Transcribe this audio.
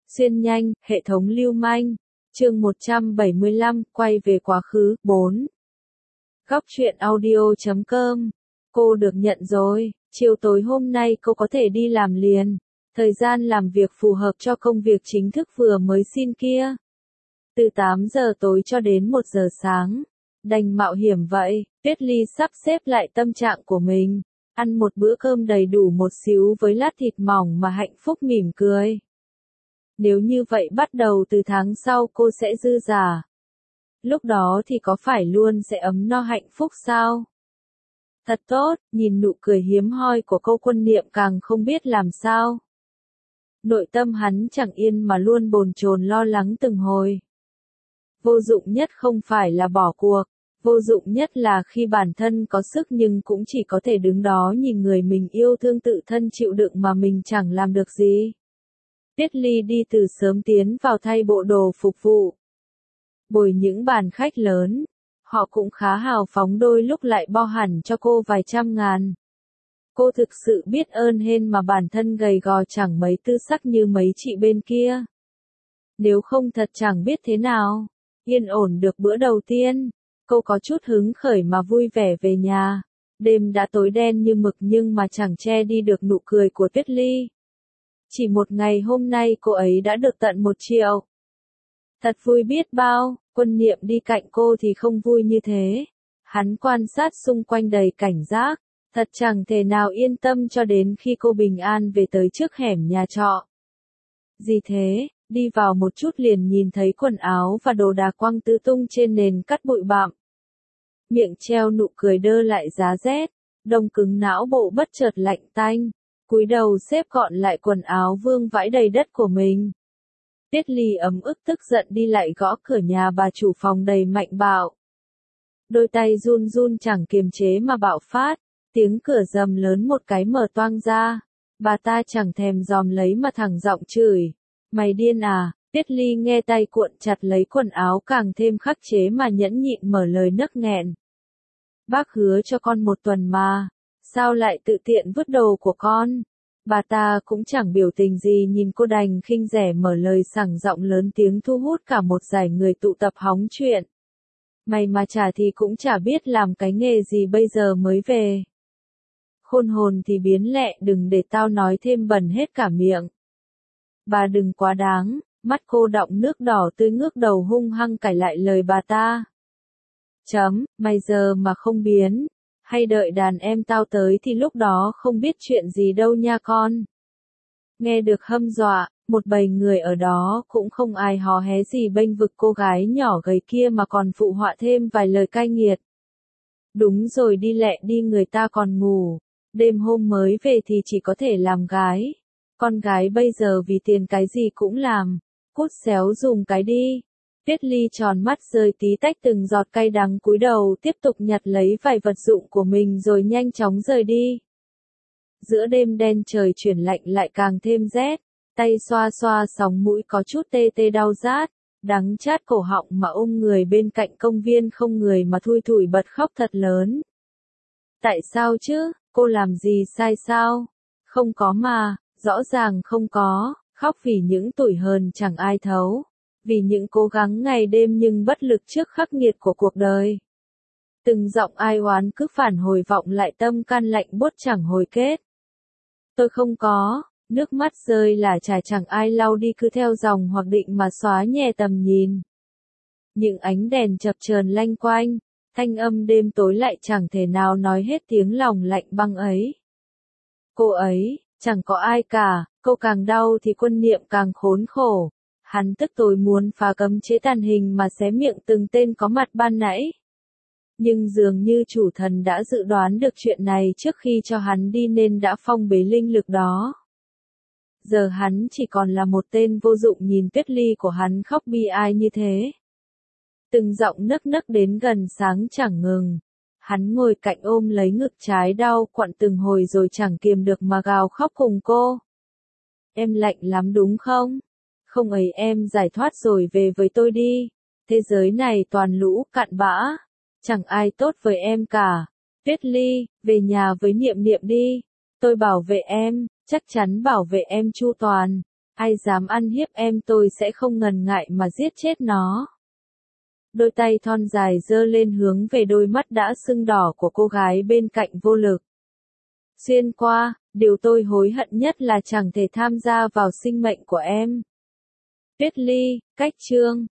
Xuyên nhanh, hệ thống lưu manh. Chương 175, quay về quá khứ, 4. Góc truyện audio.com. Cô được nhận rồi, chiều tối hôm nay cô có thể đi làm liền. Thời gian làm việc phù hợp cho công việc chính thức vừa mới xin kia. Từ 8 giờ tối cho đến 1 giờ sáng. Đành mạo hiểm vậy, Tuyết Ly sắp xếp lại tâm trạng của mình. Ăn một bữa cơm đầy đủ một xíu với lát thịt mỏng mà hạnh phúc mỉm cười. Nếu như vậy bắt đầu từ tháng sau cô sẽ dư giả. Lúc đó thì có phải luôn sẽ ấm no hạnh phúc sao? Thật tốt, nhìn nụ cười hiếm hoi của cô Quân Niệm càng không biết làm sao. Nội tâm hắn chẳng yên mà luôn bồn chồn lo lắng từng hồi. Vô dụng nhất không phải là bỏ cuộc, vô dụng nhất là khi bản thân có sức nhưng cũng chỉ có thể đứng đó nhìn người mình yêu thương tự thân chịu đựng mà mình chẳng làm được gì. Tuyết Ly đi từ sớm tiến vào thay bộ đồ phục vụ. Bồi những bàn khách lớn, họ cũng khá hào phóng đôi lúc lại bo hẳn cho cô vài trăm ngàn. Cô thực sự biết ơn hên mà bản thân gầy gò chẳng mấy tư sắc như mấy chị bên kia. Nếu không thật chẳng biết thế nào. Yên ổn được bữa đầu tiên, cô có chút hứng khởi mà vui vẻ về nhà. Đêm đã tối đen như mực nhưng mà chẳng che đi được nụ cười của Tuyết Ly. Chỉ một ngày hôm nay cô ấy đã được tận 1 triệu. Thật vui biết bao, Quân Niệm đi cạnh cô thì không vui như thế. Hắn quan sát xung quanh đầy cảnh giác, thật chẳng thể nào yên tâm cho đến khi cô bình an về tới trước hẻm nhà trọ. Gì thế, đi vào một chút liền nhìn thấy quần áo và đồ đạc quăng tứ tung trên nền cát bụi bặm. Miệng treo nụ cười đơ lại giá rét, đông cứng não bộ bất chợt lạnh tanh. Cúi đầu xếp gọn lại quần áo vương vãi đầy đất của mình. Tuyết Ly ấm ức tức giận đi lại gõ cửa nhà bà chủ phòng đầy mạnh bạo. Đôi tay run run chẳng kiềm chế mà bạo phát, tiếng cửa rầm lớn một cái mở toang ra. Bà ta chẳng thèm dòm lấy mà thẳng giọng chửi. Mày điên à? Tuyết Ly nghe tay cuộn chặt lấy quần áo càng thêm khắc chế mà nhẫn nhịn mở lời nấc nghẹn. Bác hứa cho con 1 tuần mà. Sao lại tự tiện vứt đồ của con? Bà ta cũng chẳng biểu tình gì nhìn cô đành khinh rẻ mở lời sảng giọng lớn tiếng thu hút cả một dải người tụ tập hóng chuyện. Mày mà trả thì cũng chả biết làm cái nghề gì bây giờ mới về. Khôn hồn thì biến lẹ đừng để tao nói thêm bẩn hết cả miệng. Bà đừng quá đáng, mắt cô đọng nước đỏ tươi ngước đầu hung hăng cãi lại lời bà ta. Mày giờ mà không biến. Hay đợi đàn em tao tới thì lúc đó không biết chuyện gì đâu nha con. Nghe được hâm dọa, một bầy người ở đó cũng không ai hò hé gì bênh vực cô gái nhỏ gầy kia mà còn phụ họa thêm vài lời cay nghiệt. Đúng rồi đi lẹ đi người ta còn ngủ, đêm hôm mới về thì chỉ có thể làm gái. Con gái bây giờ vì tiền cái gì cũng làm, cút xéo dùng cái đi. Tuyết Ly tròn mắt rơi tí tách từng giọt cay đắng cúi đầu tiếp tục nhặt lấy vài vật dụng của mình rồi nhanh chóng rời đi. Giữa đêm đen trời chuyển lạnh lại càng thêm rét, tay xoa xoa sóng mũi có chút tê tê đau rát, đắng chát cổ họng mà ôm người bên cạnh công viên không người mà thui thủi bật khóc thật lớn. Tại sao chứ, cô làm gì sai sao? Không có mà, rõ ràng không có, khóc vì những tủi hờn chẳng ai thấu. Vì những cố gắng ngày đêm nhưng bất lực trước khắc nghiệt của cuộc đời. Từng giọng ai oán cứ phản hồi vọng lại tâm can lạnh buốt chẳng hồi kết. Tôi không có, nước mắt rơi là trải chẳng ai lau đi cứ theo dòng hoặc định mà xóa nhẹ tầm nhìn. Những ánh đèn chập chờn lanh quanh, thanh âm đêm tối lại chẳng thể nào nói hết tiếng lòng lạnh băng ấy. Cô ấy, chẳng có ai cả, cô càng đau thì Quân Niệm càng khốn khổ. Hắn tức tối muốn phá cấm chế tàn hình mà xé miệng từng tên có mặt ban nãy. Nhưng dường như chủ thần đã dự đoán được chuyện này trước khi cho hắn đi nên đã phong bế linh lực đó. Giờ hắn chỉ còn là một tên vô dụng nhìn Tuyết Ly của hắn khóc bi ai như thế. Từng giọng nấc nấc đến gần sáng chẳng ngừng. Hắn ngồi cạnh ôm lấy ngực trái đau quặn từng hồi rồi chẳng kiềm được mà gào khóc cùng cô. Em lạnh lắm đúng không? Không ấy em giải thoát rồi về với tôi đi. Thế giới này toàn lũ cặn bã. Chẳng ai tốt với em cả. Tuyết Ly, về nhà với Niệm Niệm đi. Tôi bảo vệ em, chắc chắn bảo vệ em chu toàn. Ai dám ăn hiếp em tôi sẽ không ngần ngại mà giết chết nó. Đôi tay thon dài giơ lên hướng về đôi mắt đã sưng đỏ của cô gái bên cạnh vô lực. Xuyên qua, điều tôi hối hận nhất là chẳng thể tham gia vào sinh mệnh của em. Tuyết Ly, cách chương